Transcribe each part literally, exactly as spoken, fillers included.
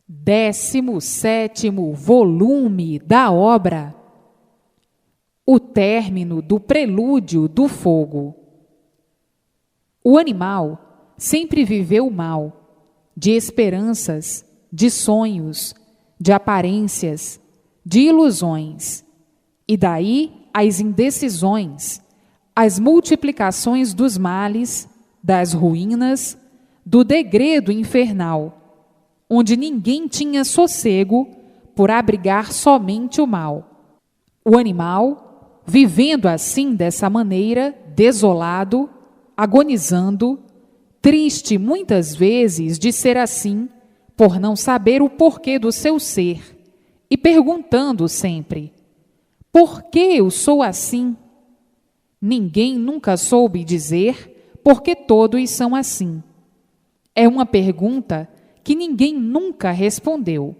Décimo sétimo volume da obra: O término do prelúdio do fogo. O animal sempre viveu mal, de esperanças, de sonhos, de aparências, de ilusões, e daí as indecisões, as multiplicações dos males, das ruínas, do degredo infernal, onde ninguém tinha sossego por abrigar somente o mal. O animal, vivendo assim dessa maneira, desolado, agonizando, triste muitas vezes de ser assim, por não saber o porquê do seu ser, e perguntando sempre: por que eu sou assim? Ninguém nunca soube dizer porque todos são assim. É uma pergunta que ninguém nunca respondeu.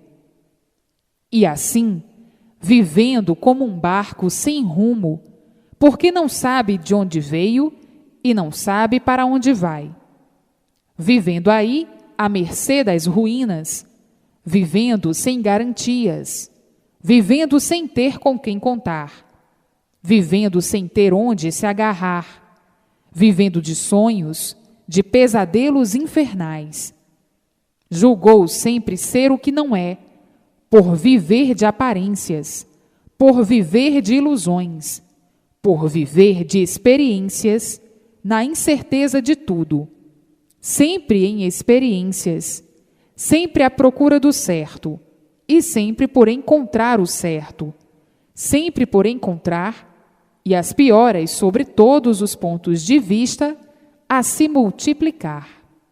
E assim, vivendo como um barco sem rumo, porque não sabe de onde veio e não sabe para onde vai. Vivendo aí, à mercê das ruínas, vivendo sem garantias, vivendo sem ter com quem contar, vivendo sem ter onde se agarrar, vivendo de sonhos, de pesadelos infernais. Julgou sempre ser o que não é, por viver de aparências, por viver de ilusões, por viver de experiências, na incerteza de tudo, sempre em experiências, sempre à procura do certo, e sempre por encontrar o certo, sempre por encontrar, e as pioras sobre todos os pontos de vista, a se multiplicar.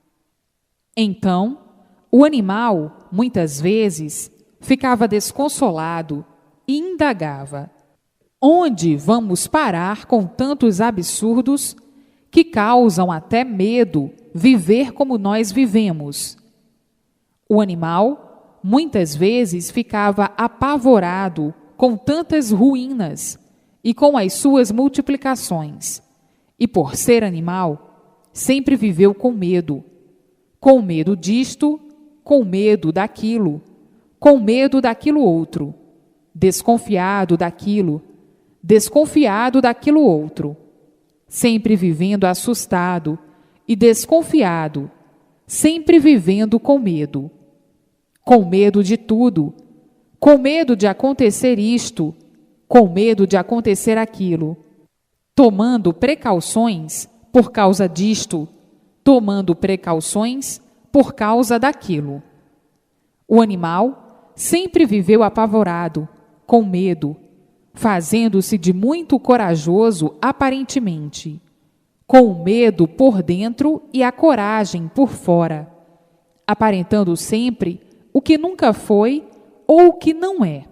Então, o animal, muitas vezes, ficava desconsolado e indagava: onde vamos parar com tantos absurdos que causam até medo viver como nós vivemos? O animal, muitas vezes, ficava apavorado com tantas ruínas e com as suas multiplicações, e por ser animal, sempre viveu com medo, com medo disto, com medo daquilo, com medo daquilo outro, desconfiado daquilo, desconfiado daquilo outro, sempre vivendo assustado e desconfiado, sempre vivendo com medo, com medo de tudo, com medo de acontecer isto, com medo de acontecer aquilo, tomando precauções por causa disto, tomando precauções por causa daquilo. O animal sempre viveu apavorado, com medo, fazendo-se de muito corajoso aparentemente, com o medo por dentro e a coragem por fora, aparentando sempre o que nunca foi ou o que não é.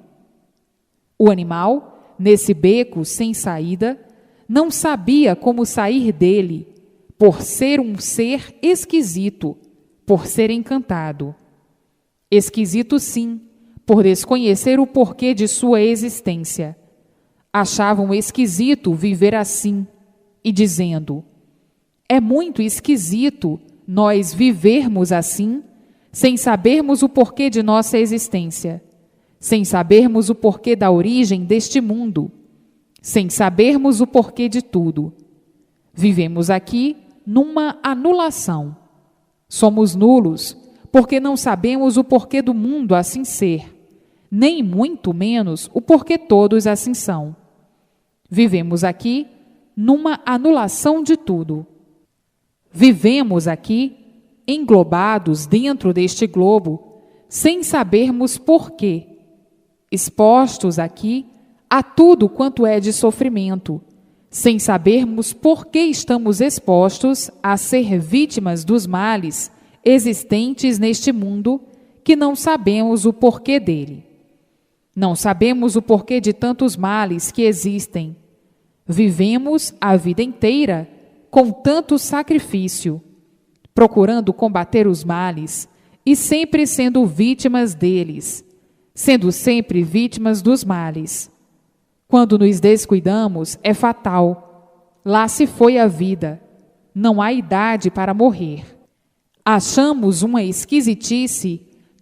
O animal, nesse beco sem saída, não sabia como sair dele, por ser um ser esquisito, por ser encantado. Esquisito, sim, por desconhecer o porquê de sua existência. Achavam esquisito viver assim, e dizendo: é muito esquisito nós vivermos assim, sem sabermos o porquê de nossa existência, sem sabermos o porquê da origem deste mundo, sem sabermos o porquê de tudo. Vivemos aqui numa anulação. Somos nulos, porque não sabemos o porquê do mundo assim ser, nem muito menos o porquê todos assim são. Vivemos aqui numa anulação de tudo. Vivemos aqui englobados dentro deste globo, sem sabermos porquê, expostos aqui a tudo quanto é de sofrimento, sem sabermos por que estamos expostos a ser vítimas dos males existentes neste mundo, que não sabemos o porquê dele. Não sabemos o porquê de tantos males que existem. Vivemos a vida inteira com tanto sacrifício, procurando combater os males e sempre sendo vítimas deles, sendo sempre vítimas dos males. Quando nos descuidamos, é fatal. Lá se foi a vida. Não há idade para morrer. Achamos uma esquisitice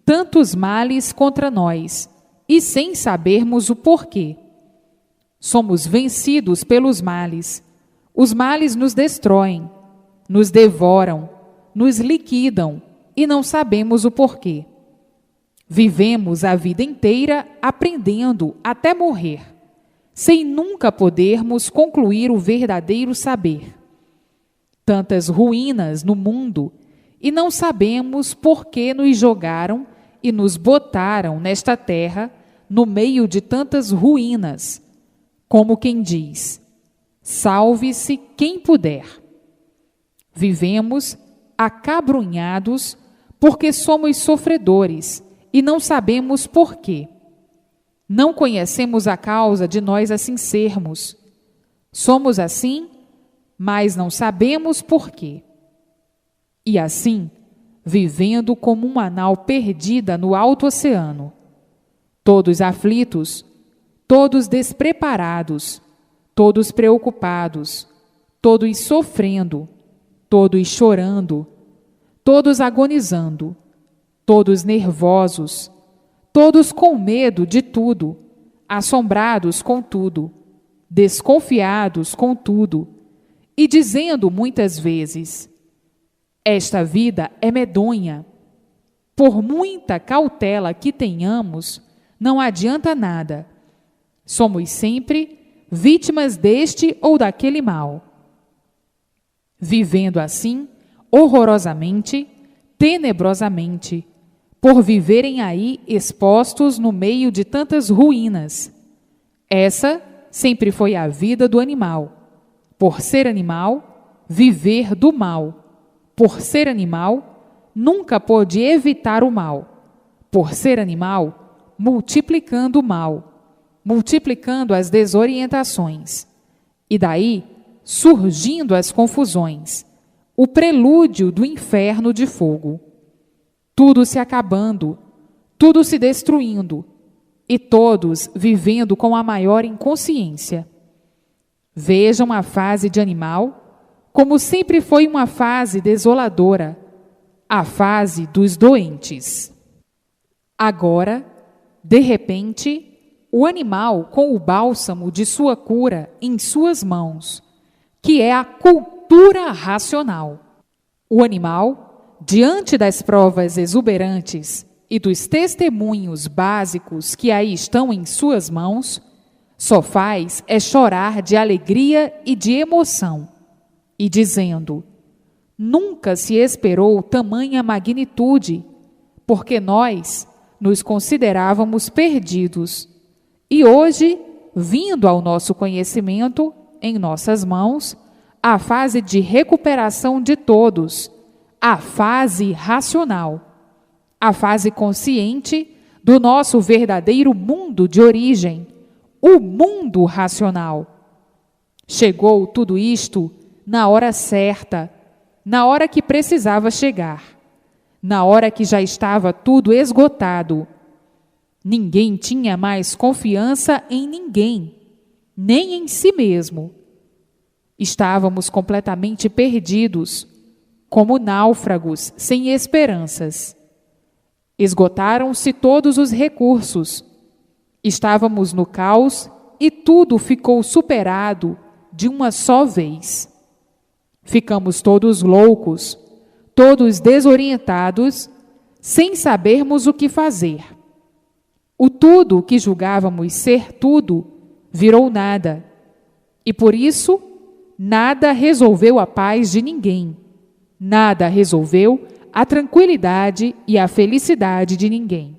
tantos males contra nós, e sem sabermos o porquê. Somos vencidos pelos males. Os males nos destroem, nos devoram, nos liquidam, e não sabemos o porquê. Vivemos a vida inteira aprendendo até morrer, sem nunca podermos concluir o verdadeiro saber. Tantas ruínas no mundo, e não sabemos por que nos jogaram e nos botaram nesta terra, no meio de tantas ruínas, como quem diz: salve-se quem puder. Vivemos acabrunhados porque somos sofredores e não sabemos por quê. Não conhecemos a causa de nós assim sermos. Somos assim, mas não sabemos por quê. E assim, vivendo como uma nau perdida no alto oceano, todos aflitos, todos despreparados, todos preocupados, todos sofrendo, todos chorando, todos agonizando, todos nervosos, todos com medo de tudo, assombrados com tudo, desconfiados com tudo, e dizendo muitas vezes: esta vida é medonha. Por muita cautela que tenhamos, não adianta nada. Somos sempre vítimas deste ou daquele mal. Vivendo assim, horrorosamente, tenebrosamente, por viverem aí expostos no meio de tantas ruínas. Essa sempre foi a vida do animal. Por ser animal, viver do mal. Por ser animal, nunca pôde evitar o mal. Por ser animal, multiplicando o mal, multiplicando as desorientações. E daí, surgindo as confusões, o prelúdio do inferno de fogo. Tudo se acabando, tudo se destruindo, e todos vivendo com a maior inconsciência. Vejam a fase de animal como sempre foi uma fase desoladora, a fase dos doentes. Agora, de repente, o animal com o bálsamo de sua cura em suas mãos, que é a cultura racional. O animal, diante das provas exuberantes e dos testemunhos básicos que aí estão em suas mãos, só faz é chorar de alegria e de emoção, e dizendo: nunca se esperou tamanha magnitude, porque nós nos considerávamos perdidos, e hoje, vindo ao nosso conhecimento, em nossas mãos, a fase de recuperação de todos, a fase racional, a fase consciente do nosso verdadeiro mundo de origem, o mundo racional. Chegou tudo isto na hora certa, na hora que precisava chegar, na hora que já estava tudo esgotado. Ninguém tinha mais confiança em ninguém, nem em si mesmo. Estávamos completamente perdidos, como náufragos sem esperanças. Esgotaram-se todos os recursos. Estávamos no caos e tudo ficou superado de uma só vez. Ficamos todos loucos, todos desorientados, sem sabermos o que fazer. O tudo que julgávamos ser tudo virou nada, e por isso nada resolveu a paz de ninguém, nada resolveu a tranquilidade e a felicidade de ninguém.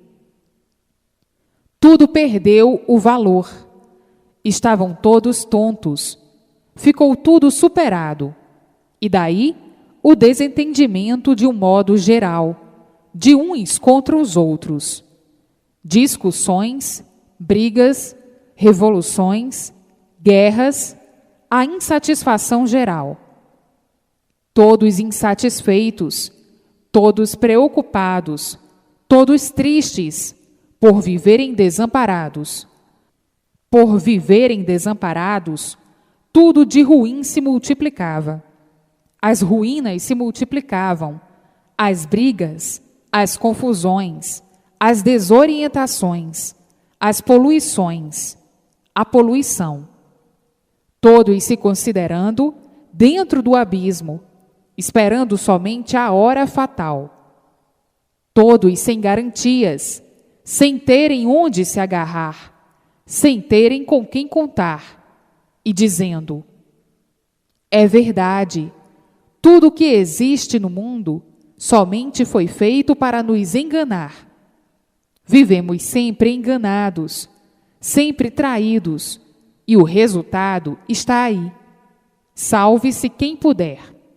Tudo perdeu o valor. Estavam todos tontos. Ficou tudo superado. E daí o desentendimento de um modo geral, de uns contra os outros. Discussões, brigas, revoluções, guerras, a insatisfação geral. Todos insatisfeitos, todos preocupados, todos tristes, por viverem desamparados. Por viverem desamparados, tudo de ruim se multiplicava. As ruínas se multiplicavam, as brigas, as confusões, as desorientações, as poluições, a poluição. Todos se considerando dentro do abismo, esperando somente a hora fatal. Todos sem garantias, sem terem onde se agarrar, sem terem com quem contar, e dizendo: é verdade, tudo o que existe no mundo somente foi feito para nos enganar. Vivemos sempre enganados, sempre traídos, e o resultado está aí. Salve-se quem puder.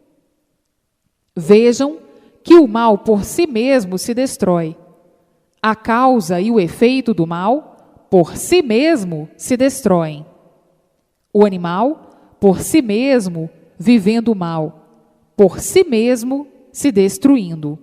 Vejam que o mal por si mesmo se destrói. A causa e o efeito do mal, por si mesmo, se destroem. O animal, por si mesmo, vivendo o mal, por si mesmo, se destruindo.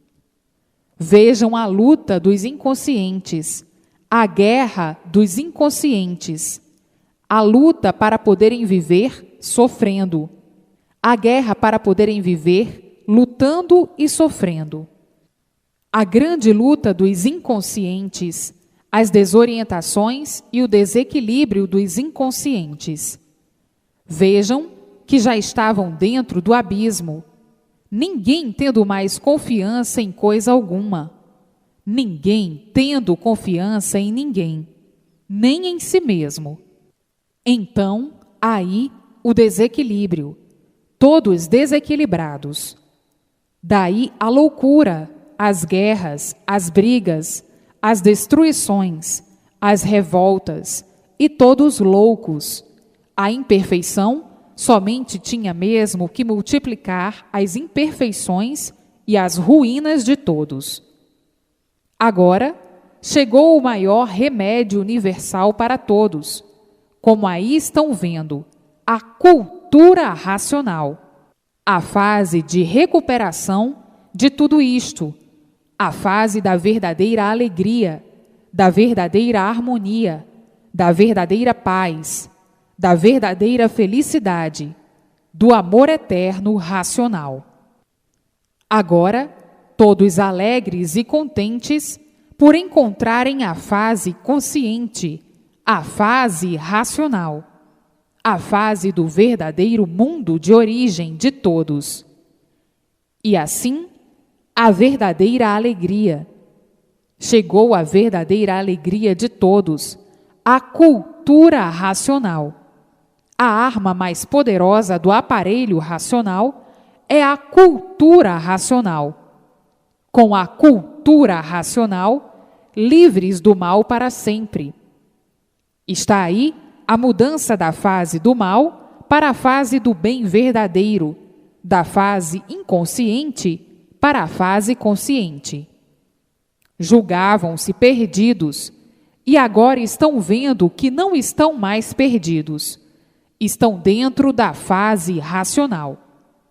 Vejam a luta dos inconscientes, a guerra dos inconscientes, a luta para poderem viver sofrendo, a guerra para poderem viver lutando e sofrendo. A grande luta dos inconscientes, as desorientações e o desequilíbrio dos inconscientes. Vejam que já estavam dentro do abismo, ninguém tendo mais confiança em coisa alguma, ninguém tendo confiança em ninguém, nem em si mesmo. Então, aí o desequilíbrio, todos desequilibrados. Daí a loucura, as guerras, as brigas, as destruições, as revoltas, e todos loucos. A imperfeição somente tinha mesmo que multiplicar as imperfeições e as ruínas de todos. Agora chegou o maior remédio universal para todos, como aí estão vendo, a cultura racional, a fase de recuperação de tudo isto, a fase da verdadeira alegria, da verdadeira harmonia, da verdadeira paz, da verdadeira felicidade, do amor eterno racional. Agora, todos alegres e contentes por encontrarem a fase consciente, a fase racional, a fase do verdadeiro mundo de origem de todos. E assim, a verdadeira alegria. Chegou a verdadeira alegria de todos, a cultura racional. A arma mais poderosa do aparelho racional é a cultura racional. Com a cultura racional, livres do mal para sempre. Está aí a mudança da fase do mal para a fase do bem verdadeiro, da fase inconsciente para a fase consciente. Julgavam-se perdidos e agora estão vendo que não estão mais perdidos. Estão dentro da fase racional.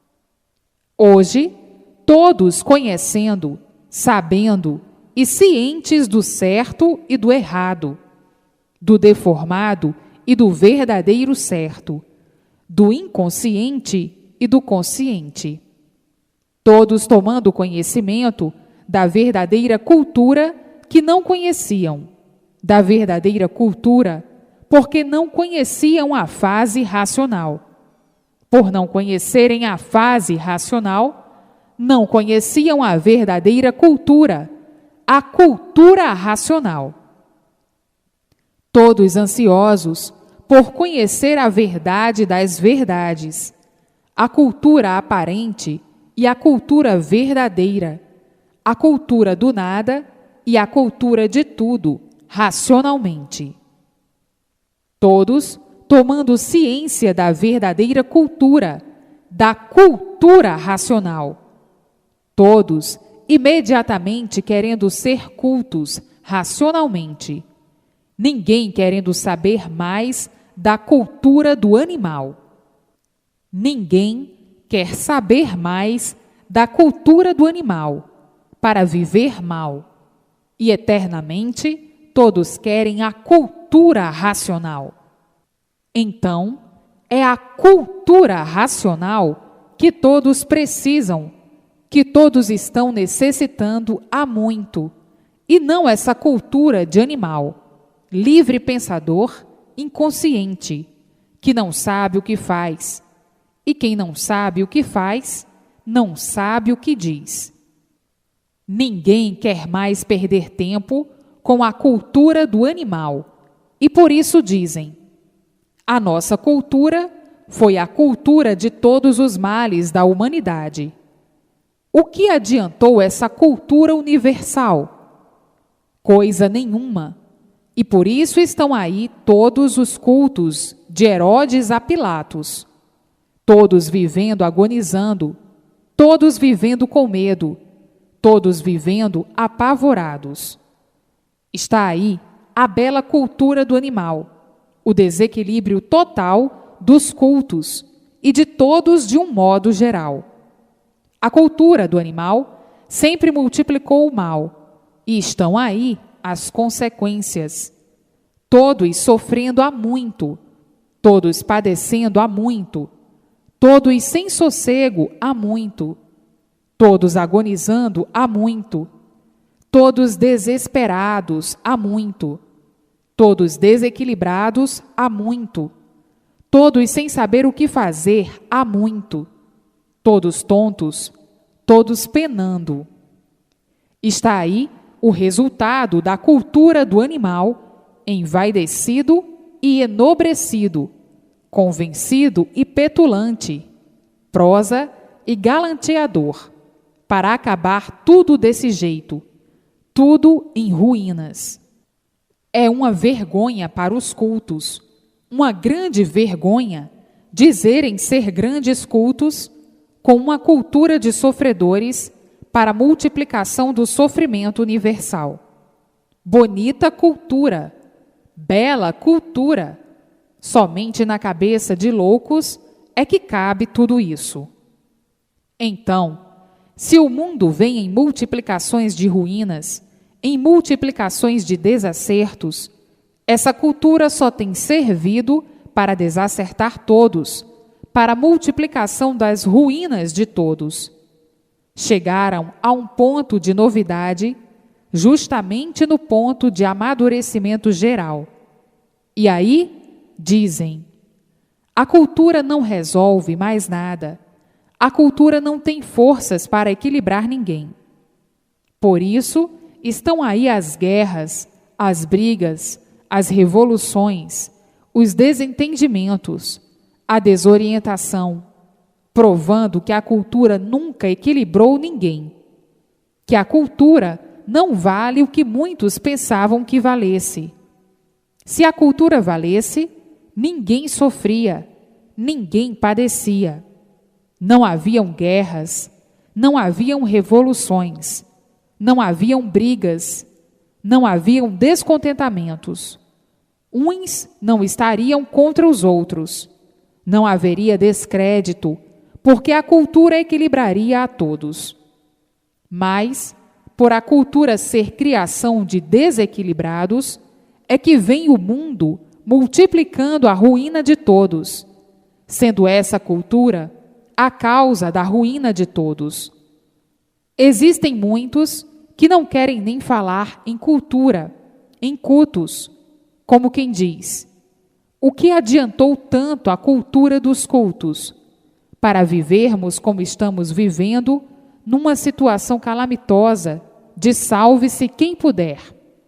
Hoje, todos conhecendo, sabendo e cientes do certo e do errado, do deformado e do verdadeiro certo, do inconsciente e do consciente. Todos tomando conhecimento da verdadeira cultura que não conheciam, da verdadeira cultura porque não conheciam a fase racional. Por não conhecerem a fase racional, não conheciam a verdadeira cultura, a cultura racional. Todos ansiosos por conhecer a verdade das verdades, a cultura aparente e a cultura verdadeira, a cultura do nada e a cultura de tudo, racionalmente. Todos tomando ciência da verdadeira cultura, da cultura racional. Todos imediatamente querendo ser cultos racionalmente. Ninguém querendo saber mais da cultura do animal. Ninguém quer saber mais da cultura do animal para viver mal. E eternamente todos querem a cultura racional. Então, é a cultura racional que todos precisam, que todos estão necessitando há muito, e não essa cultura de animal, livre pensador, inconsciente, que não sabe o que faz. E quem não sabe o que faz, não sabe o que diz. Ninguém quer mais perder tempo com a cultura do animal, e por isso dizem: a nossa cultura foi a cultura de todos os males da humanidade. O que adiantou essa cultura universal? Coisa nenhuma. E por isso estão aí todos os cultos, de Herodes a Pilatos, todos vivendo agonizando, todos vivendo com medo, todos vivendo apavorados. Está aí a bela cultura do animal, o desequilíbrio total dos cultos e de todos de um modo geral. A cultura do animal sempre multiplicou o mal, e estão aí as consequências. Todos sofrendo há muito, todos padecendo há muito, todos sem sossego há muito, todos agonizando há muito, todos desesperados há muito, todos desequilibrados há muito, todos sem saber o que fazer há muito, todos tontos, todos penando. Está aí o resultado da cultura do animal, envaidecido e enobrecido, convencido e petulante, prosa e galanteador, para acabar tudo desse jeito, tudo em ruínas. É uma vergonha para os cultos, uma grande vergonha, dizerem ser grandes cultos com uma cultura de sofredores para a multiplicação do sofrimento universal. Bonita cultura, bela cultura, somente na cabeça de loucos é que cabe tudo isso. Então, se o mundo vem em multiplicações de ruínas, em multiplicações de desacertos, essa cultura só tem servido para desacertar todos, para a multiplicação das ruínas de todos. Chegaram a um ponto de novidade, justamente no ponto de amadurecimento geral. E aí, dizem, a cultura não resolve mais nada, a cultura não tem forças para equilibrar ninguém. Por isso, estão aí as guerras, as brigas, as revoluções, os desentendimentos, a desorientação, provando que a cultura nunca equilibrou ninguém, que a cultura não vale o que muitos pensavam que valesse. Se a cultura valesse, ninguém sofria, ninguém padecia. Não haviam guerras, não haviam revoluções, não haviam brigas, não haviam descontentamentos. Uns não estariam contra os outros. Não haveria descrédito, porque a cultura equilibraria a todos. Mas, por a cultura ser criação de desequilibrados, é que vem o mundo multiplicando a ruína de todos, sendo essa cultura a causa da ruína de todos. Existem muitos que não querem nem falar em cultura, em cultos, como quem diz: o que adiantou tanto a cultura dos cultos, para vivermos como estamos vivendo, numa situação calamitosa de salve-se quem puder?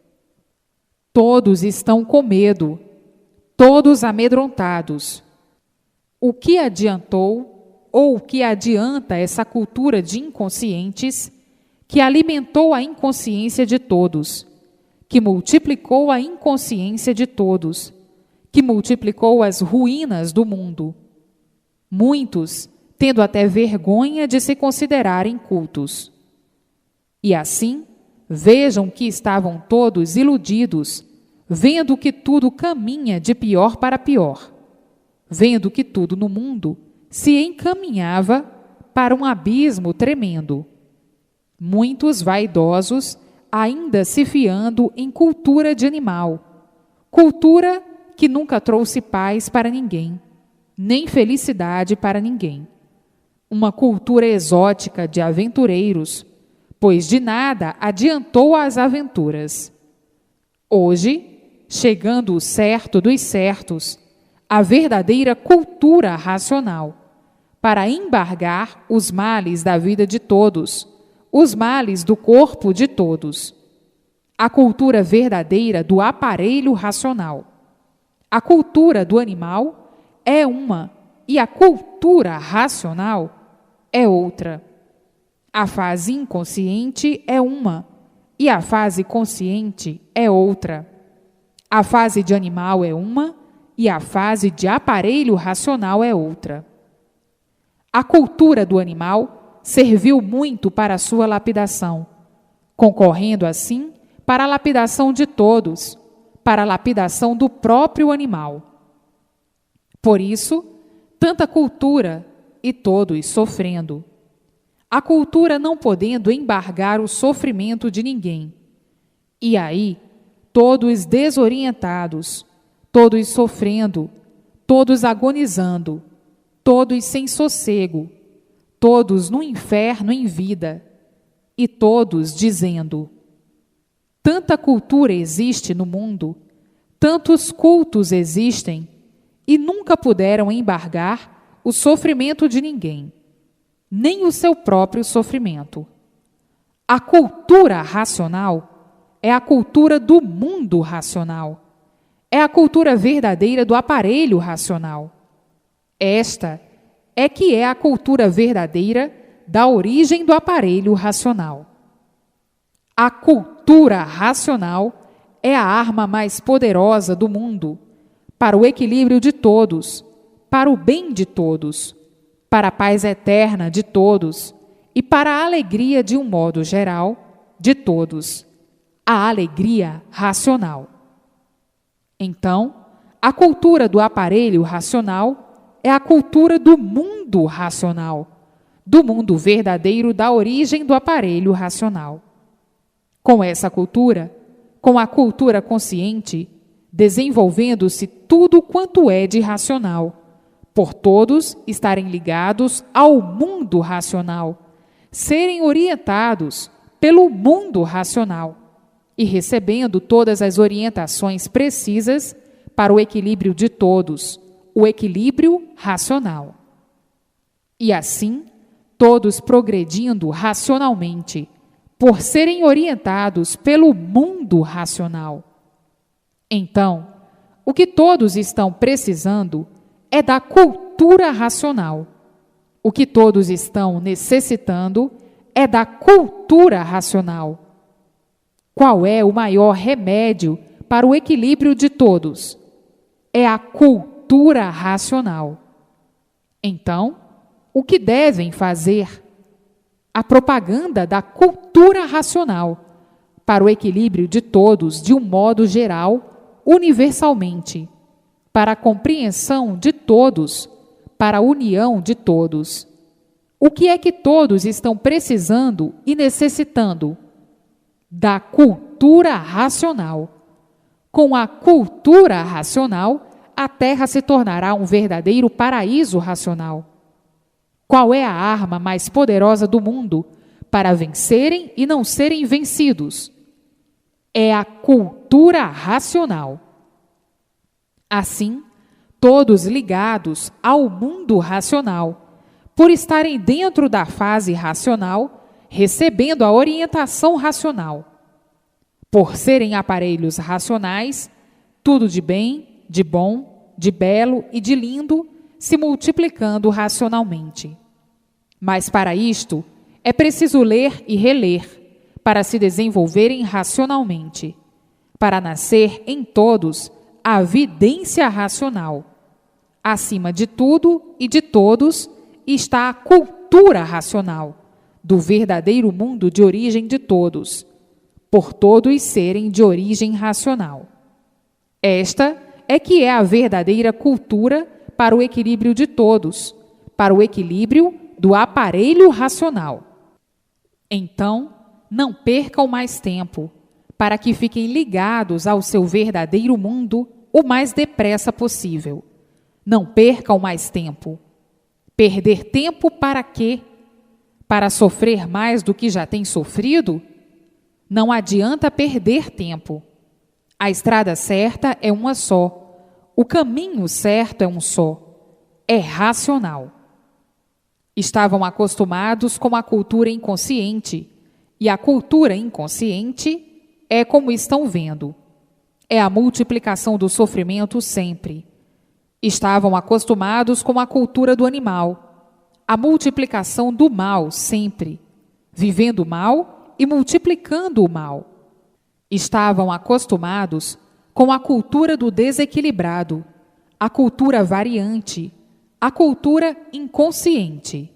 Todos estão com medo, todos amedrontados. O que adiantou, ou o que adianta essa cultura de inconscientes que alimentou a inconsciência de todos, que multiplicou a inconsciência de todos, que multiplicou as ruínas do mundo? Muitos tendo até vergonha de se considerarem cultos. E assim, vejam que estavam todos iludidos, vendo que tudo caminha de pior para pior, vendo que tudo no mundo se encaminhava para um abismo tremendo. Muitos vaidosos ainda se fiando em cultura de animal, cultura que nunca trouxe paz para ninguém, nem felicidade para ninguém. Uma cultura exótica de aventureiros, pois de nada adiantou as aventuras. Hoje, chegando o certo dos certos, a verdadeira cultura racional, para embargar os males da vida de todos, os males do corpo de todos. A cultura verdadeira do aparelho racional. A cultura do animal é uma e a cultura racional é outra. A fase inconsciente é uma e a fase consciente é outra. A fase de animal é uma e a fase de aparelho racional é outra. A cultura do animal serviu muito para a sua lapidação, concorrendo assim para a lapidação de todos, para a lapidação do próprio animal. Por isso, tanta cultura e todos sofrendo. A cultura não podendo embargar o sofrimento de ninguém. E aí, todos desorientados, todos sofrendo, todos agonizando, todos sem sossego, todos no inferno em vida, e todos dizendo: tanta cultura existe no mundo, tantos cultos existem, e nunca puderam embargar o sofrimento de ninguém, nem o seu próprio sofrimento. A cultura racional é a cultura do mundo racional, é a cultura verdadeira do aparelho racional. Esta é que é a cultura verdadeira da origem do aparelho racional. A cultura racional é a arma mais poderosa do mundo para o equilíbrio de todos, para o bem de todos, para a paz eterna de todos e para a alegria de um modo geral de todos, a alegria racional. Então, a cultura do aparelho racional é a cultura do mundo racional, do mundo verdadeiro da origem do aparelho racional. Com essa cultura, com a cultura consciente, desenvolvendo-se tudo quanto é de racional, por todos estarem ligados ao mundo racional, serem orientados pelo mundo racional e recebendo todas as orientações precisas para o equilíbrio de todos, o equilíbrio racional. E assim, todos progredindo racionalmente, por serem orientados pelo mundo racional. Então, o que todos estão precisando é da cultura racional. O que todos estão necessitando é da cultura racional. Qual é o maior remédio para o equilíbrio de todos? É a cultura racional. Então, o que devem fazer? A propaganda da cultura racional para o equilíbrio de todos de um modo geral, universalmente, para a compreensão de todos, para a união de todos. O que é que todos estão precisando e necessitando? Da cultura racional. Com a cultura racional, a Terra se tornará um verdadeiro paraíso racional. Qual é a arma mais poderosa do mundo para vencerem e não serem vencidos? É a cultura racional. Assim, todos ligados ao mundo racional, por estarem dentro da fase racional, recebendo a orientação racional. Por serem aparelhos racionais, tudo de bem, de bom, de belo e de lindo, se multiplicando racionalmente. Mas para isto, é preciso ler e reler, para se desenvolverem racionalmente, para nascer em todos a vidência racional. Acima de tudo e de todos está a cultura racional, do verdadeiro mundo de origem de todos, por todos serem de origem racional. Esta é que é a verdadeira cultura para o equilíbrio de todos, para o equilíbrio do aparelho racional. Então, não percam mais tempo, para que fiquem ligados ao seu verdadeiro mundo o mais depressa possível. Não percam mais tempo. Perder tempo para quê? Para sofrer mais do que já tem sofrido? Não adianta perder tempo. A estrada certa é uma só. O caminho certo é um só. É racional. Estavam acostumados com a cultura inconsciente, e a cultura inconsciente é como estão vendo. É a multiplicação do sofrimento sempre. Estavam acostumados com a cultura do animal, a multiplicação do mal sempre, vivendo o mal e multiplicando o mal. Estavam acostumados com a cultura do desequilibrado, a cultura variante, a cultura inconsciente.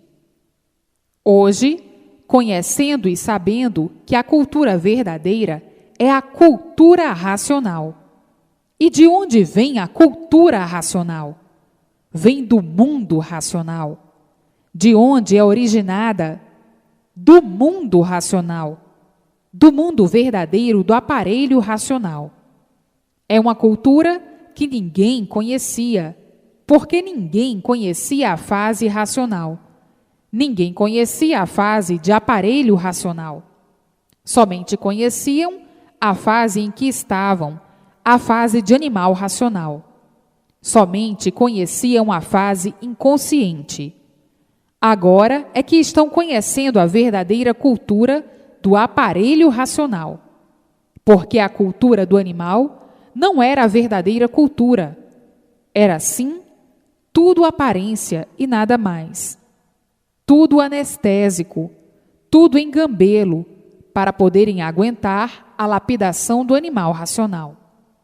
Hoje, conhecendo e sabendo que a cultura verdadeira é a cultura racional. E de onde vem a cultura racional? Vem do mundo racional. De onde é originada? Do mundo racional. Do mundo verdadeiro, do aparelho racional. É uma cultura que ninguém conhecia, porque ninguém conhecia a fase racional. Ninguém conhecia a fase de aparelho racional. Somente conheciam a fase em que estavam, a fase de animal racional. Somente conheciam a fase inconsciente. Agora é que estão conhecendo a verdadeira cultura do aparelho racional. Porque a cultura do animal não era a verdadeira cultura. Era, sim, tudo aparência e nada mais. Tudo anestésico, tudo engambelo, para poderem aguentar a lapidação do animal racional.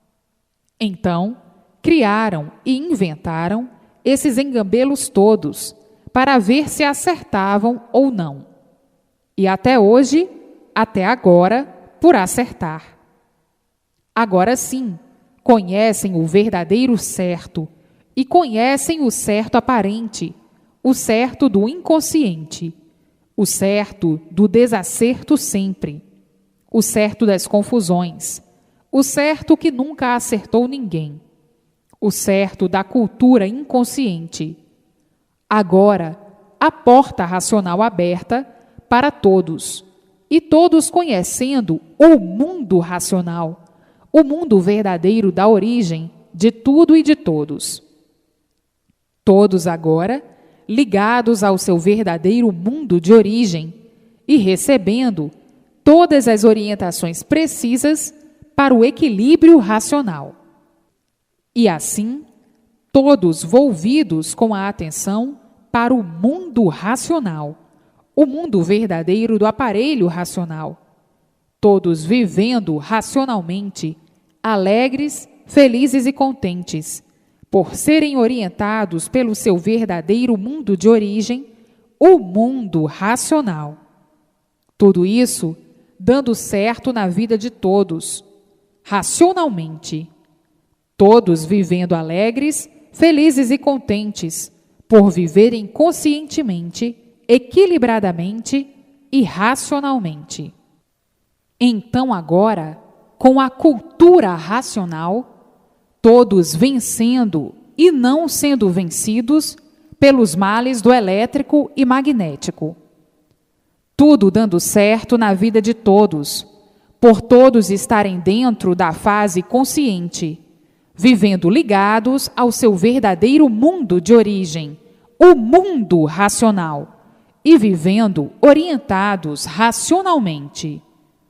Então, criaram e inventaram esses engambelos todos, para ver se acertavam ou não. E até hoje, até agora, por acertar. Agora sim, conhecem o verdadeiro certo e conhecem o certo aparente, o certo do inconsciente, o certo do desacerto sempre, o certo das confusões, o certo que nunca acertou ninguém, o certo da cultura inconsciente. Agora, a porta racional aberta para todos, e todos conhecendo o mundo racional, o mundo verdadeiro da origem de tudo e de todos. Todos agora ligados ao seu verdadeiro mundo de origem e recebendo todas as orientações precisas para o equilíbrio racional. E assim, todos volvidos com a atenção para o mundo racional, o mundo verdadeiro do aparelho racional. Todos vivendo racionalmente, alegres, felizes e contentes, por serem orientados pelo seu verdadeiro mundo de origem, o mundo racional. Tudo isso dando certo na vida de todos, racionalmente. Todos vivendo alegres, felizes e contentes, por viverem conscientemente, equilibradamente e racionalmente. Então agora, com a cultura racional, todos vencendo e não sendo vencidos pelos males do elétrico e magnético. Tudo dando certo na vida de todos, por todos estarem dentro da fase consciente, vivendo ligados ao seu verdadeiro mundo de origem, o mundo racional, e vivendo orientados racionalmente.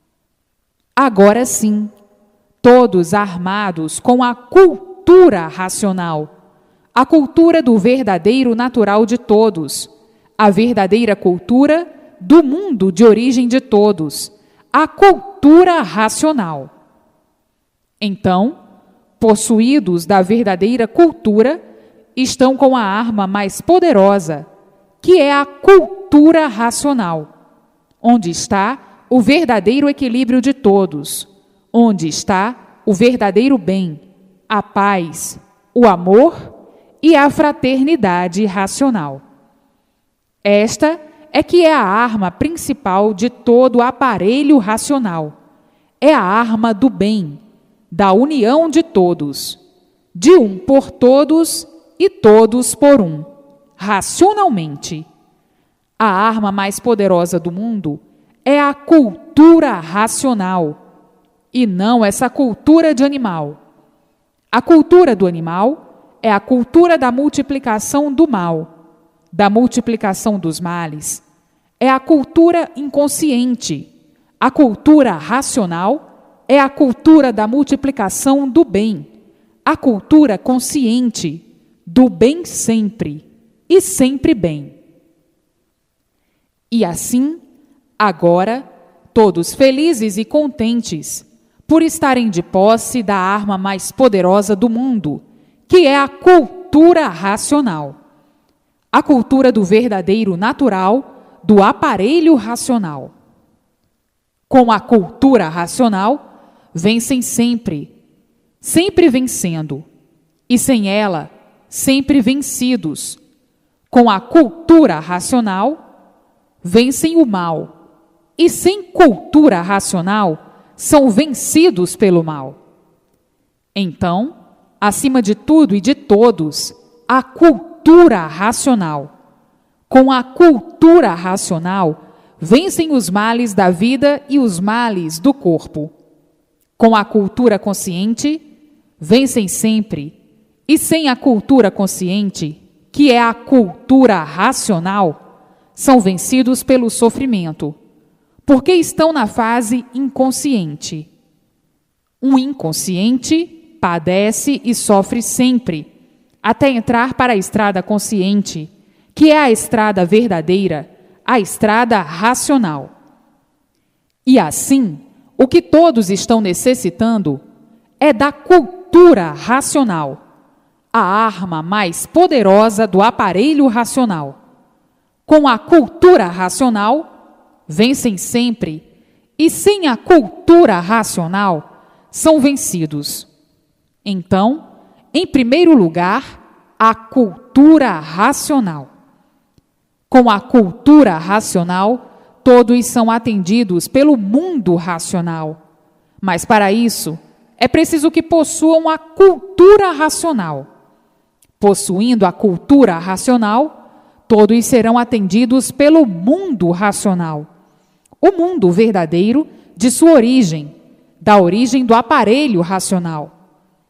Agora sim, todos armados com a cultura racional, a cultura do verdadeiro natural de todos, a verdadeira cultura do mundo de origem de todos, a cultura racional. Então, possuídos da verdadeira cultura, estão com a arma mais poderosa, que é a cultura racional, onde está o verdadeiro equilíbrio de todos, onde está o verdadeiro bem, a paz, o amor e a fraternidade racional. Esta é que é a arma principal de todo o aparelho racional. É a arma do bem, da união de todos, de um por todos e todos por um, racionalmente. A arma mais poderosa do mundo é a cultura racional, e não essa cultura de animal. A cultura do animal é a cultura da multiplicação do mal, da multiplicação dos males. É a cultura inconsciente. A cultura racional é a cultura da multiplicação do bem, a cultura consciente, do bem sempre, e sempre bem. E assim, agora, todos felizes e contentes, por estarem de posse da arma mais poderosa do mundo, que é a cultura racional. A cultura do verdadeiro natural, do aparelho racional. Com a cultura racional, vencem sempre, sempre vencendo, e sem ela, sempre vencidos. Com a cultura racional, vencem o mal, e sem cultura racional, são vencidos pelo mal. Então, acima de tudo e de todos, a cultura racional. Com a cultura racional, vencem os males da vida e os males do corpo. Com a cultura consciente, vencem sempre. E sem a cultura consciente, que é a cultura racional, são vencidos pelo sofrimento, porque estão na fase inconsciente. Um inconsciente padece e sofre sempre, até entrar para a estrada consciente, que é a estrada verdadeira, a estrada racional. E assim, o que todos estão necessitando é da cultura racional, a arma mais poderosa do aparelho racional. Com a cultura racional, vencem sempre, e sem a cultura racional, são vencidos. Então, em primeiro lugar, a cultura racional. Com a cultura racional, todos são atendidos pelo mundo racional. Mas para isso, é preciso que possuam a cultura racional. Possuindo a cultura racional, todos serão atendidos pelo mundo racional, o mundo verdadeiro de sua origem, da origem do aparelho racional.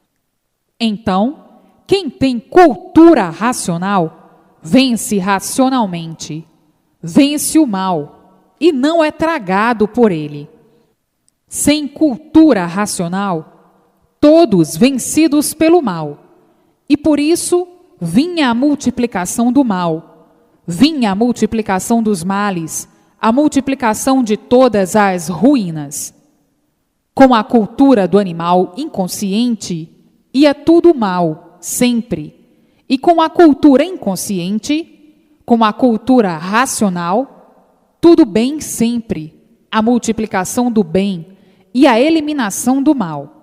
Então, quem tem cultura racional, vence racionalmente, vence o mal e não é tragado por ele. Sem cultura racional, todos vencidos pelo mal, e por isso vinha a multiplicação do mal, vinha a multiplicação dos males, a multiplicação de todas as ruínas. Com a cultura do animal inconsciente, ia tudo mal, sempre. E com a cultura inconsciente, com a cultura racional, tudo bem sempre, a multiplicação do bem e a eliminação do mal.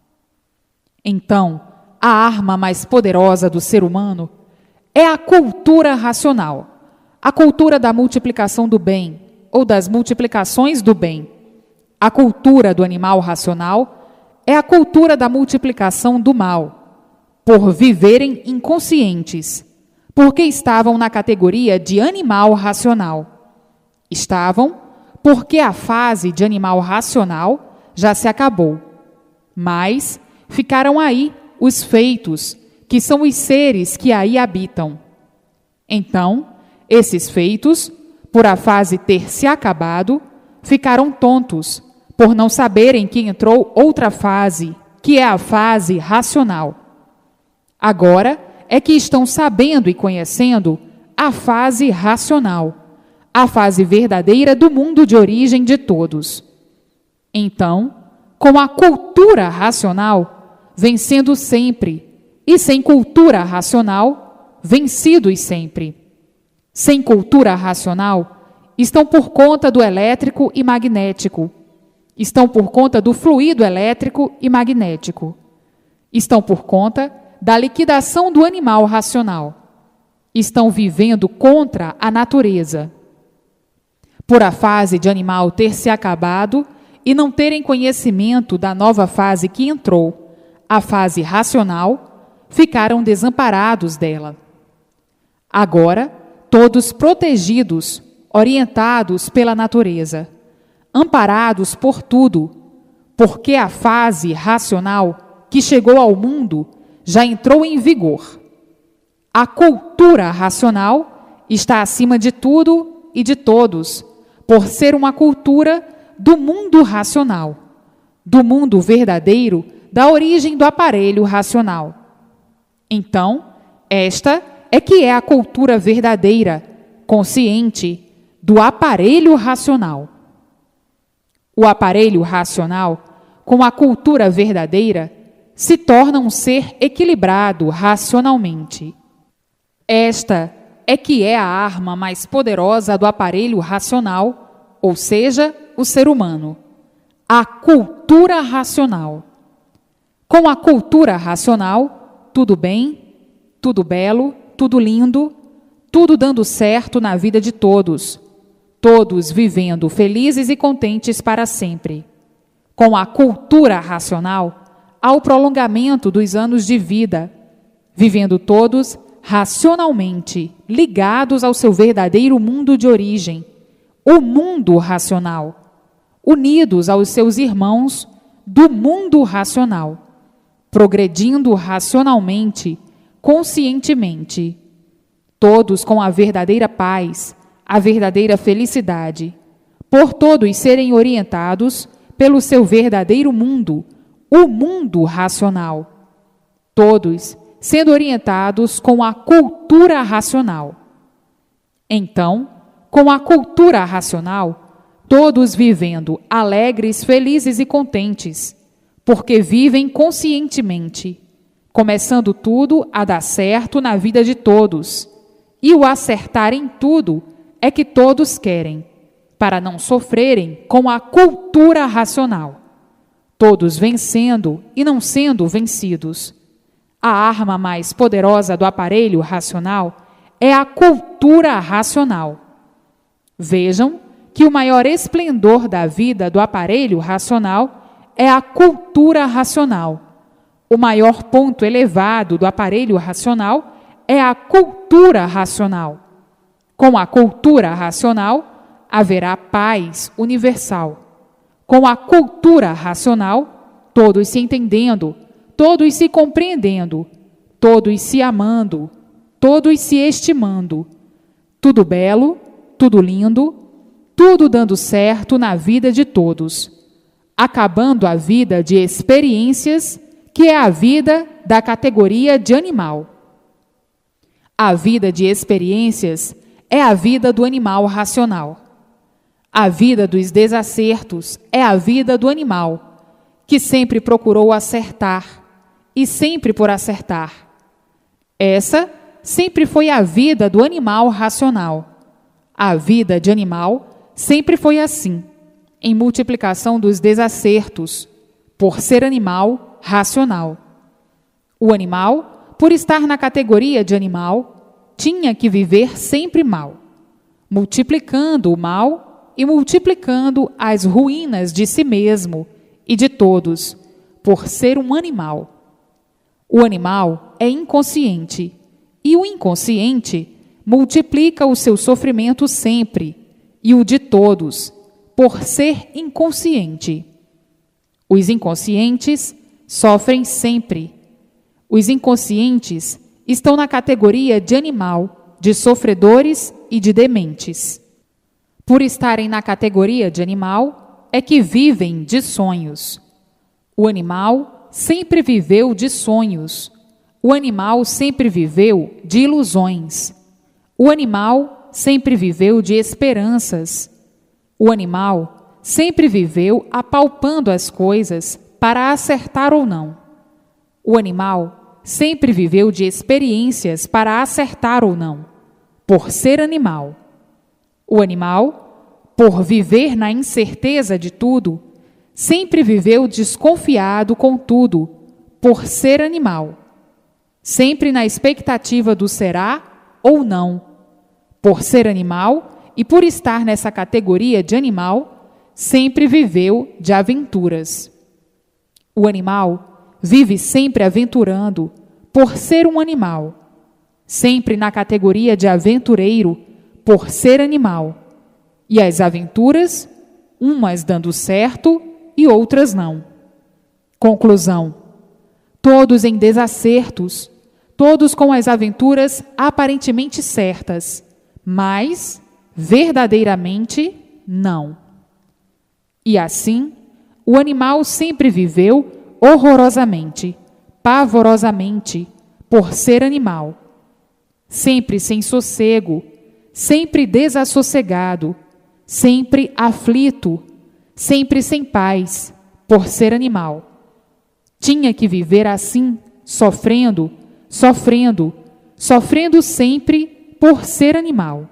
Então, a arma mais poderosa do ser humano é a cultura racional, a cultura da multiplicação do bem, ou das multiplicações do bem. A cultura do animal racional é a cultura da multiplicação do mal, por viverem inconscientes, porque estavam na categoria de animal racional. Estavam porque a fase de animal racional já se acabou, mas ficaram aí os feitos, que são os seres que aí habitam. Então, esses feitos, por a fase ter se acabado, ficaram tontos, por não saberem que entrou outra fase, que é a fase racional. Agora é que estão sabendo e conhecendo a fase racional, a fase verdadeira do mundo de origem de todos. Então, com a cultura racional, vencendo sempre, e sem cultura racional, vencidos sempre. Sem cultura racional, estão por conta do elétrico e magnético, estão por conta do fluido elétrico e magnético, estão por conta da liquidação do animal racional, estão vivendo contra a natureza. Por a fase de animal ter se acabado e não terem conhecimento da nova fase que entrou, a fase racional, ficaram desamparados dela. Agora, todos protegidos, orientados pela natureza, amparados por tudo, porque a fase racional que chegou ao mundo já entrou em vigor. A cultura racional está acima de tudo e de todos, por ser uma cultura do mundo racional, do mundo verdadeiro, da origem do aparelho racional. Então, esta é que é a cultura verdadeira, consciente, do aparelho racional. O aparelho racional, com a cultura verdadeira, se torna um ser equilibrado racionalmente. Esta é que é a arma mais poderosa do aparelho racional, ou seja, o ser humano, a cultura racional. Com a cultura racional, tudo bem, tudo belo, tudo lindo, tudo dando certo na vida de todos, todos vivendo felizes e contentes para sempre. Com a cultura racional, há o prolongamento dos anos de vida, vivendo todos racionalmente, ligados ao seu verdadeiro mundo de origem, o mundo racional, unidos aos seus irmãos do mundo racional, progredindo racionalmente, conscientemente, todos com a verdadeira paz, a verdadeira felicidade, por todos serem orientados pelo seu verdadeiro mundo, o mundo racional, todos sendo orientados com a cultura racional. Então, com a cultura racional, todos vivendo alegres, felizes e contentes, porque vivem conscientemente, começando tudo a dar certo na vida de todos, e o acertar em tudo é que todos querem, para não sofrerem com a cultura racional, todos vencendo e não sendo vencidos. A arma mais poderosa do aparelho racional é a cultura racional. Vejam que o maior esplendor da vida do aparelho racional é a cultura racional. O maior ponto elevado do aparelho racional é a cultura racional. Com a cultura racional, haverá paz universal. Com a cultura racional, todos se entendendo, todos se compreendendo, todos se amando, todos se estimando, tudo belo, tudo lindo, tudo dando certo na vida de todos, acabando a vida de experiências, que é a vida da categoria de animal. A vida de experiências é a vida do animal racional. A vida dos desacertos é a vida do animal, que sempre procurou acertar, e sempre por acertar. Essa sempre foi a vida do animal racional. A vida de animal sempre foi assim, em multiplicação dos desacertos, por ser animal racional. O animal, por estar na categoria de animal, tinha que viver sempre mal, multiplicando o mal e multiplicando as ruínas de si mesmo e de todos, por ser um animal. O animal é inconsciente, e o inconsciente multiplica o seu sofrimento sempre, e o de todos, por ser inconsciente. Os inconscientes sofrem sempre. Os inconscientes estão na categoria de animal, de sofredores e de dementes. Por estarem na categoria de animal, é que vivem de sonhos. O animal sempre viveu de sonhos. O animal sempre viveu de ilusões. O animal sempre viveu de esperanças. O animal sempre viveu apalpando as coisas para acertar ou não. O animal sempre viveu de experiências para acertar ou não, por ser animal. O animal, por viver na incerteza de tudo, sempre viveu desconfiado com tudo, por ser animal. Sempre na expectativa do será ou não. Por ser animal e por estar nessa categoria de animal, sempre viveu de aventuras. O animal vive sempre aventurando, por ser um animal. Sempre na categoria de aventureiro, por ser animal. e as aventuras, umas dando certo e outras não. Conclusão: todos em desacertos, todos com as aventuras aparentemente certas, mas verdadeiramente não. E assim, o animal sempre viveu horrorosamente, pavorosamente, por ser animal, sempre sem sossego, sempre desassossegado, sempre aflito, sempre sem paz, por ser animal. Tinha que viver assim, sofrendo, sofrendo, sofrendo sempre por ser animal.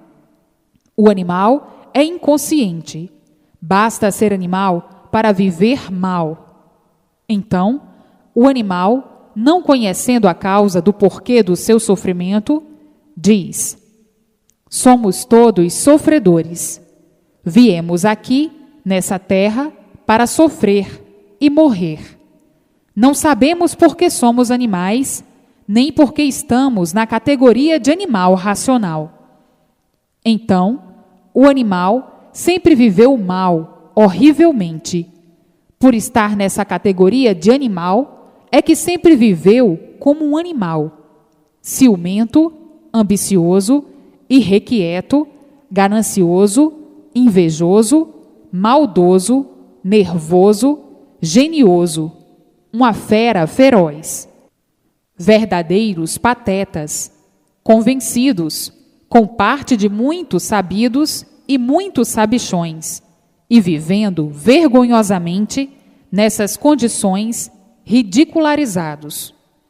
O animal é inconsciente. Basta ser animal para viver mal. Então, o animal, não conhecendo a causa do porquê do seu sofrimento, diz: somos todos sofredores. Viemos aqui, nessa terra, para sofrer e morrer. Não sabemos por que somos animais, nem porque estamos na categoria de animal racional. Então, o animal sempre viveu mal, horrivelmente. Por estar nessa categoria de animal, é que sempre viveu como um animal, ciumento, ambicioso, irrequieto, ganancioso, invejoso, maldoso, nervoso, genioso, uma fera feroz. Verdadeiros patetas, convencidos, com parte de muitos sabidos e muitos sabichões, e vivendo vergonhosamente nessas condições, ridicularizados.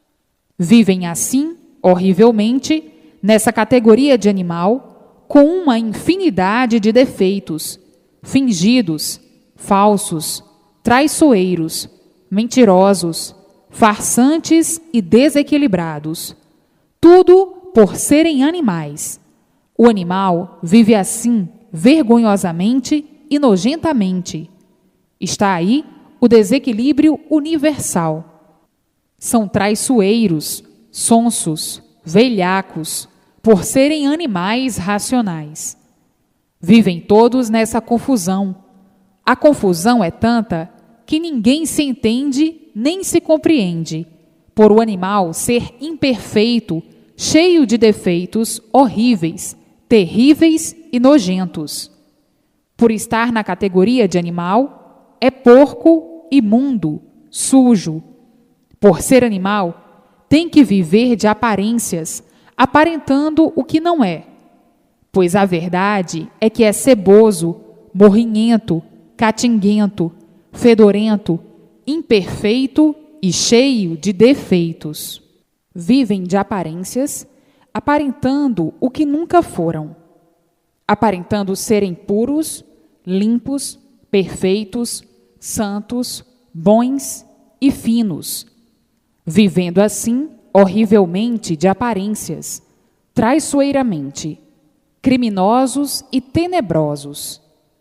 Vivem assim, horrivelmente, nessa categoria de animal, com uma infinidade de defeitos, fingidos, falsos, traiçoeiros, mentirosos, farsantes e desequilibrados. Tudo por serem animais. O animal vive assim, vergonhosamente e nojentamente. Está aí o desequilíbrio universal. São traiçoeiros, sonsos, velhacos, por serem animais racionais. Vivem todos nessa confusão. A confusão é tanta que ninguém se entende nem se compreende, por o animal ser imperfeito, cheio de defeitos horríveis, terríveis e nojentos. Por estar na categoria de animal, é porco, imundo, sujo. Por ser animal, tem que viver de aparências, aparentando o que não é. Pois a verdade é que é ceboso, morrinhento, catinguento, fedorento, imperfeito e cheio de defeitos. Vivem de aparências, aparentando o que nunca foram. Aparentando serem puros, limpos, perfeitos, santos, bons e finos. Vivendo assim, horrivelmente de aparências, traiçoeiramente, criminosos e tenebrosos.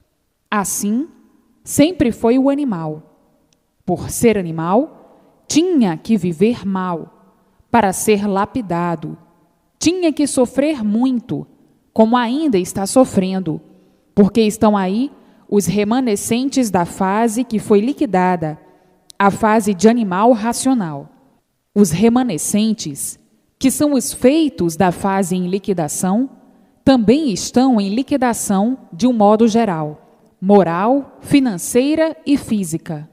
Assim, sempre foi o animal. Por ser animal, tinha que viver mal, para ser lapidado. Tinha que sofrer muito, como ainda está sofrendo, porque estão aí os remanescentes da fase que foi liquidada, a fase de animal racional. Os remanescentes, que são os feitos da fase em liquidação, também estão em liquidação de um modo geral, moral, financeira e física.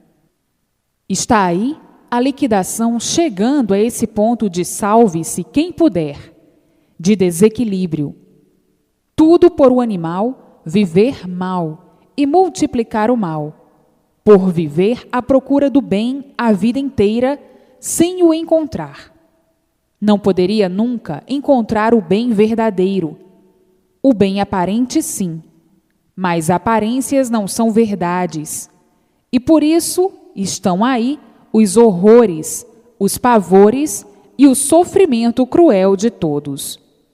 Está aí a liquidação chegando a esse ponto de salve-se quem puder, de desequilíbrio. Tudo por o animal viver mal e multiplicar o mal, por viver à procura do bem a vida inteira sem o encontrar. Não poderia nunca encontrar o bem verdadeiro. O bem aparente, sim, mas aparências não são verdades. E por isso estão aí os horrores, os pavores e o sofrimento cruel de todos.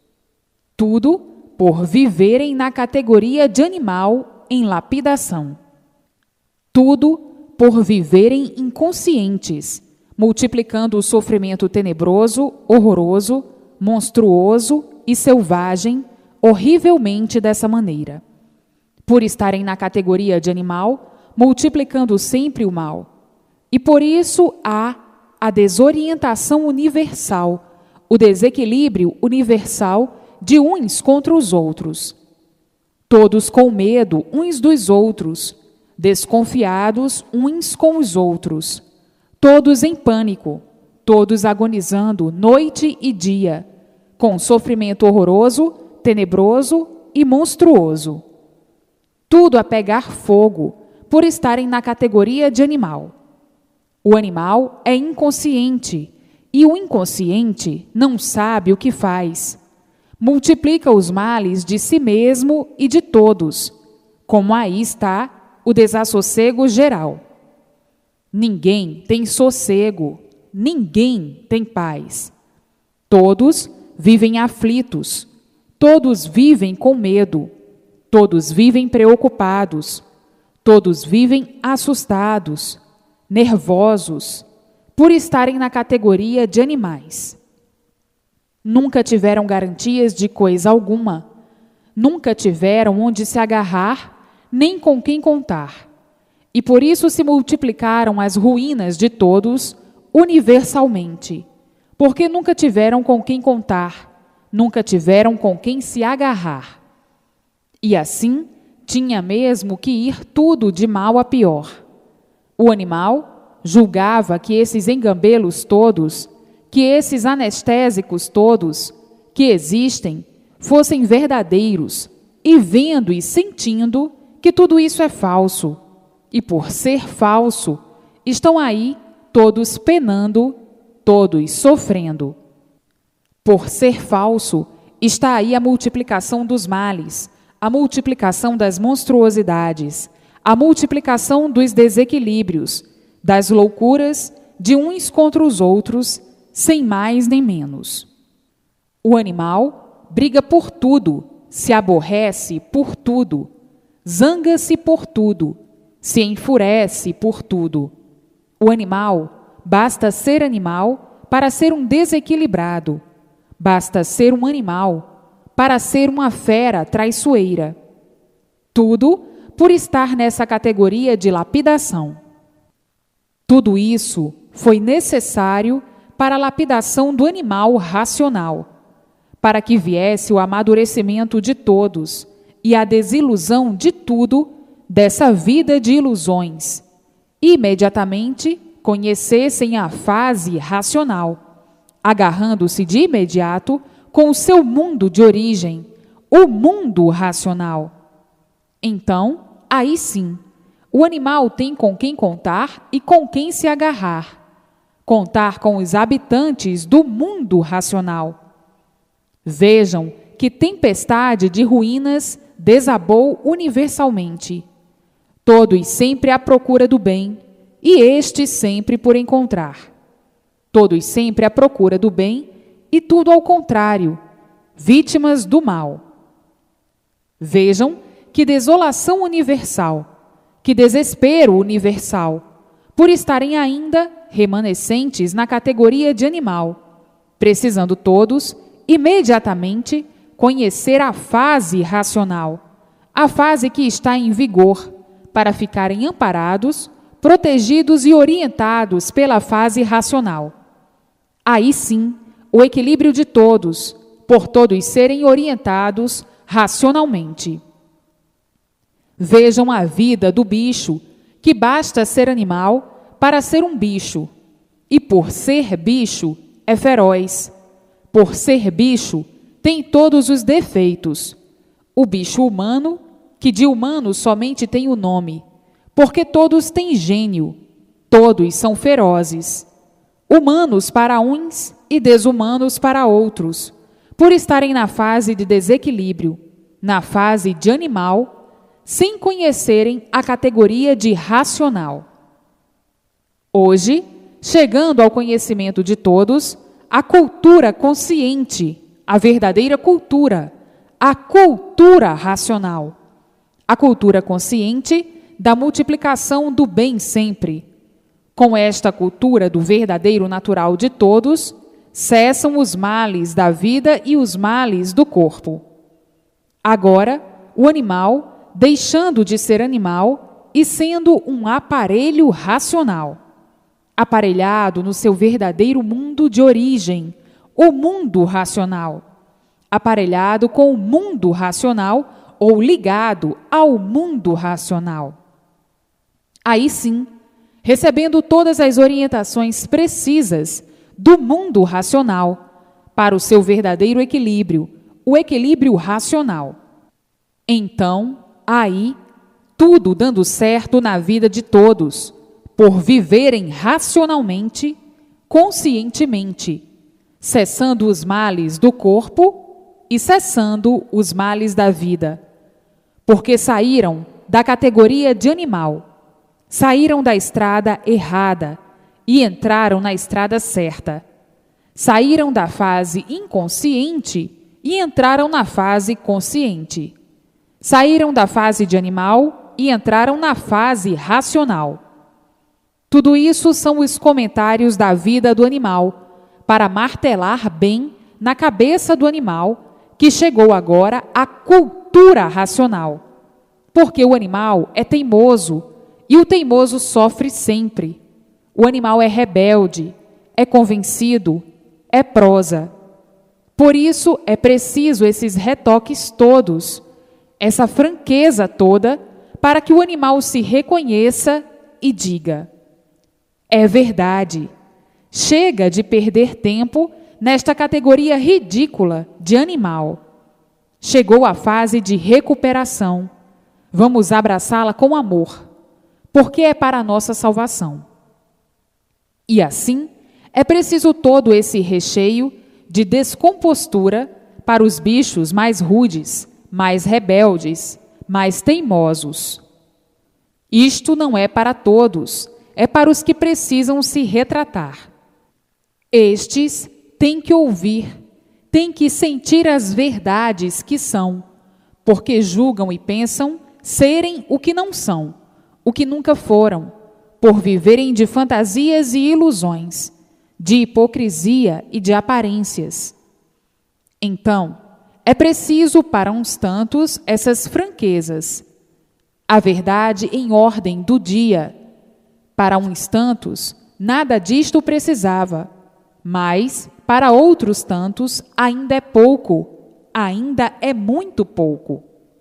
Tudo por viverem na categoria de animal em lapidação. Tudo por viverem inconscientes, multiplicando o sofrimento tenebroso, horroroso, monstruoso e selvagem, horrivelmente dessa maneira. por estarem na categoria de animal, multiplicando sempre o mal. E por isso há a desorientação universal, o desequilíbrio universal de uns contra os outros. Todos com medo uns dos outros, desconfiados uns com os outros, todos em pânico, todos agonizando noite e dia, com sofrimento horroroso, tenebroso e monstruoso. Tudo a pegar fogo, por estarem na categoria de animal. O animal é inconsciente, e o inconsciente não sabe o que faz. Multiplica os males de si mesmo e de todos, como aí está o desassossego geral. Ninguém tem sossego, ninguém tem paz. Todos vivem aflitos, todos vivem com medo, todos vivem preocupados, todos vivem assustados, nervosos, por estarem na categoria de animais. Nunca tiveram garantias de coisa alguma, nunca tiveram onde se agarrar, nem com quem contar. E por isso se multiplicaram as ruínas de todos universalmente, porque nunca tiveram com quem contar, nunca tiveram com quem se agarrar. E assim, tinha mesmo que ir tudo de mal a pior. O animal julgava que esses engambelos todos, que esses anestésicos todos, que existem, fossem verdadeiros, e vendo e sentindo que tudo isso é falso. E por ser falso, estão aí todos penando, todos sofrendo. Por ser falso, está aí a multiplicação dos males, a multiplicação das monstruosidades, a multiplicação dos desequilíbrios, das loucuras de uns contra os outros, sem mais nem menos. O animal briga por tudo, se aborrece por tudo, zanga-se por tudo, se enfurece por tudo. O animal basta ser animal para ser um desequilibrado, basta ser um animal para ser uma fera traiçoeira. Tudo por estar nessa categoria de lapidação. Tudo isso foi necessário para a lapidação do animal racional, para que viesse o amadurecimento de todos e a desilusão de tudo dessa vida de ilusões, e imediatamente conhecessem a fase racional, agarrando-se de imediato com o seu mundo de origem, o mundo racional. Então, aí sim, o animal tem com quem contar e com quem se agarrar. Contar com os habitantes do mundo racional. Vejam que tempestade de ruínas desabou universalmente. Todos sempre à procura do bem, e este sempre por encontrar. Todos sempre à procura do bem, e tudo ao contrário, vítimas do mal. Vejam que desolação universal, que desespero universal, por estarem ainda remanescentes na categoria de animal, precisando todos, imediatamente, conhecer a fase racional, a fase que está em vigor, para ficarem amparados, protegidos e orientados pela fase racional. Aí sim, o equilíbrio de todos, por todos serem orientados racionalmente. Vejam a vida do bicho, que basta ser animal para ser um bicho, e por ser bicho é feroz. Por ser bicho, tem todos os defeitos. O bicho humano, que de humano somente tem o nome, porque todos têm gênio, todos são ferozes. Humanos para uns e desumanos para outros, por estarem na fase de desequilíbrio, na fase de animal, sem conhecerem a categoria de racional. Hoje, chegando ao conhecimento de todos, a cultura consciente, a verdadeira cultura, a cultura racional, a cultura consciente da multiplicação do bem sempre. Com esta cultura do verdadeiro natural de todos, cessam os males da vida e os males do corpo. Agora, o animal deixando de ser animal e sendo um aparelho racional, aparelhado no seu verdadeiro mundo de origem, o mundo racional, aparelhado com o mundo racional ou ligado ao mundo racional. Aí sim, recebendo todas as orientações precisas do mundo racional para o seu verdadeiro equilíbrio, o equilíbrio racional. Então, aí, tudo dando certo na vida de todos, por viverem racionalmente, conscientemente, cessando os males do corpo e cessando os males da vida, porque saíram da categoria de animal, saíram da estrada errada e entraram na estrada certa, saíram da fase inconsciente e entraram na fase consciente, saíram da fase de animal e entraram na fase racional. Tudo isso são os comentários da vida do animal, para martelar bem na cabeça do animal, que chegou agora à cultura racional. Porque o animal é teimoso, e o teimoso sofre sempre. O animal é rebelde, é convencido, é prosa. Por isso é preciso esses retoques todos, essa franqueza toda, para que o animal se reconheça e diga: é verdade, chega de perder tempo nesta categoria ridícula de animal. Chegou a fase de recuperação. Vamos abraçá-la com amor, porque é para a nossa salvação. E assim, é preciso todo esse recheio de descompostura para os bichos mais rudes, mais rebeldes, mais teimosos. Isto não é para todos, é para os que precisam se retratar. Estes têm que ouvir, têm que sentir as verdades que são, porque julgam e pensam serem o que não são, o que nunca foram, por viverem de fantasias e ilusões, de hipocrisia e de aparências. Então, é preciso para uns tantos essas franquezas, a verdade em ordem do dia. Para uns tantos, nada disto precisava, mas para outros tantos ainda é pouco, ainda é muito pouco.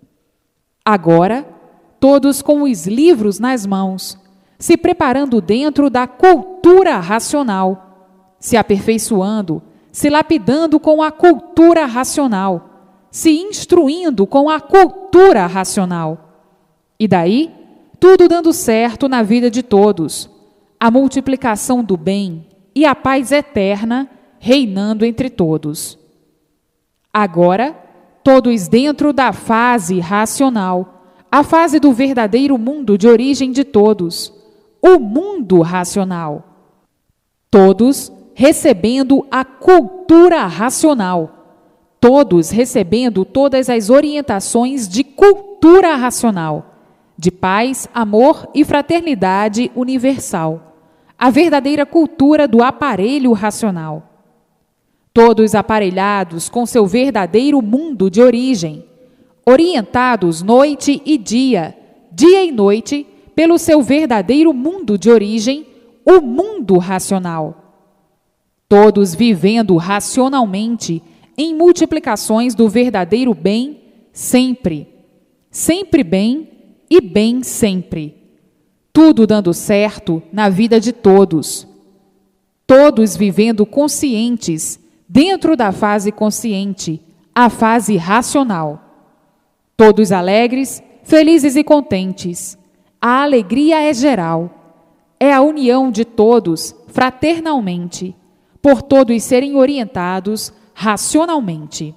Agora, todos com os livros nas mãos, se preparando dentro da cultura racional, se aperfeiçoando, se lapidando com a cultura racional, se instruindo com a cultura racional. E daí, tudo dando certo na vida de todos, a multiplicação do bem e a paz eterna reinando entre todos. Agora, todos dentro da fase racional, a fase do verdadeiro mundo de origem de todos, o mundo racional. Todos recebendo a cultura racional, todos recebendo todas as orientações de cultura racional, de paz, amor e fraternidade universal, a verdadeira cultura do aparelho racional. Todos aparelhados com seu verdadeiro mundo de origem, orientados noite e dia, dia e noite, pelo seu verdadeiro mundo de origem, o mundo racional. Todos vivendo racionalmente em multiplicações do verdadeiro bem sempre, sempre bem e bem sempre. Tudo dando certo na vida de todos. Todos vivendo conscientes dentro da fase consciente, a fase racional. Todos alegres, felizes e contentes. A alegria é geral. É a união de todos fraternalmente, por todos serem orientados racionalmente.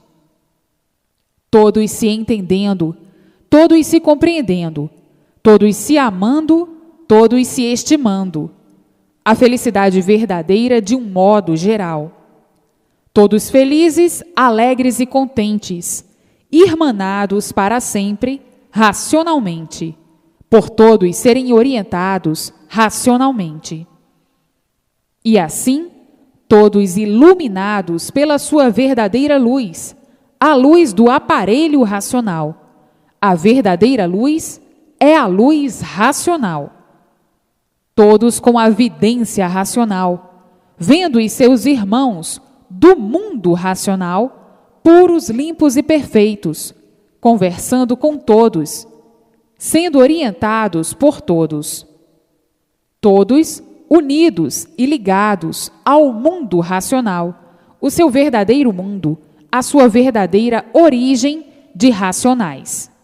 Todos se entendendo, todos se compreendendo, todos se amando, todos se estimando. A felicidade verdadeira de um modo geral. Todos felizes, alegres e contentes, irmanados para sempre, racionalmente, por todos serem orientados racionalmente. E assim, todos iluminados pela sua verdadeira luz, a luz do aparelho racional, A verdadeira luz é a luz racional. Todos com a vidência racional, vendo os seus irmãos do mundo racional, puros, limpos e perfeitos, conversando com todos, sendo orientados por todos. Todos unidos e ligados ao mundo racional, o seu verdadeiro mundo, a sua verdadeira origem de racionais.